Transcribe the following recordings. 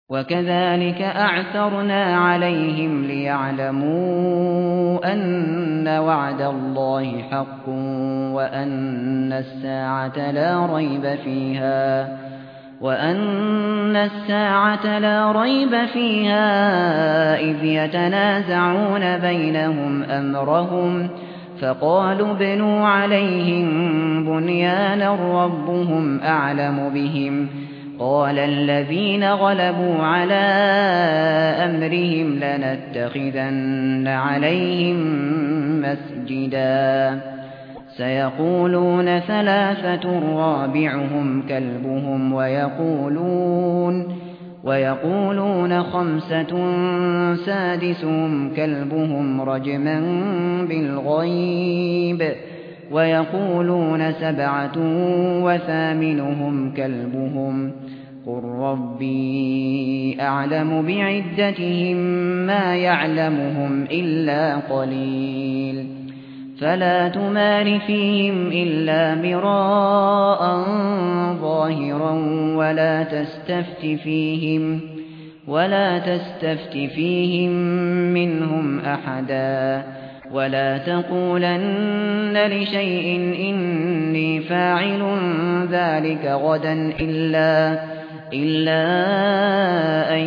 وكذلك أعثرنا عليهم ليعلموا أن وعد الله حق وأن الساعة لا ريب فيها إذ يتنازعون بينهم أمرهم فقالوا ابنوا عليهم بنيانا ربهم أعلم بهم قال الذين غلبوا على أمرهم لنتخذن عليهم مسجدا سيقولون ثلاثة رابعهم كلبهم ويقولون خمسة سادسهم كلبهم رجما بالغيب ويقولون سبعة وثامنهم كلبهم قل ربي أعلم بعدتهم ما يعلمهم إلا قليل فلا تمار فيهم إلا مراء ظاهرا ولا تستفت فيهم منهم أحدا ولا تقولن لشيء إني فاعل ذلك غدا إلا أن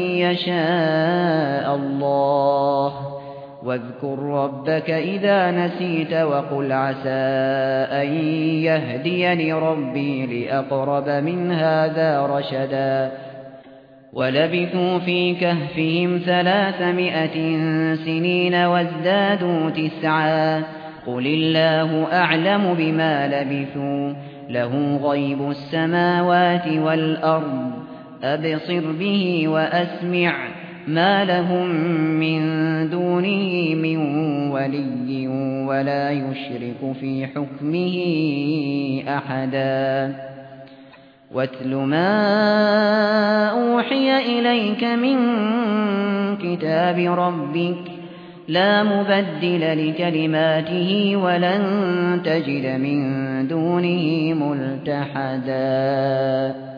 يشاء الله واذكر ربك إذا نسيت وقل عسى أن يهديني ربي لأقرب من هذا رشدا ولبثوا في كهفهم 300 سنين وازدادوا 9 قل الله أعلم بما لبثوا له غيب السماوات والأرض أبصر به وأسمع ما لهم من دونه من ولي ولا يشرك في حكمه أحدا واتل ما أوحي إليك من كتاب ربك لا مبدل لكلماته ولن تجد من دونه ملتحدا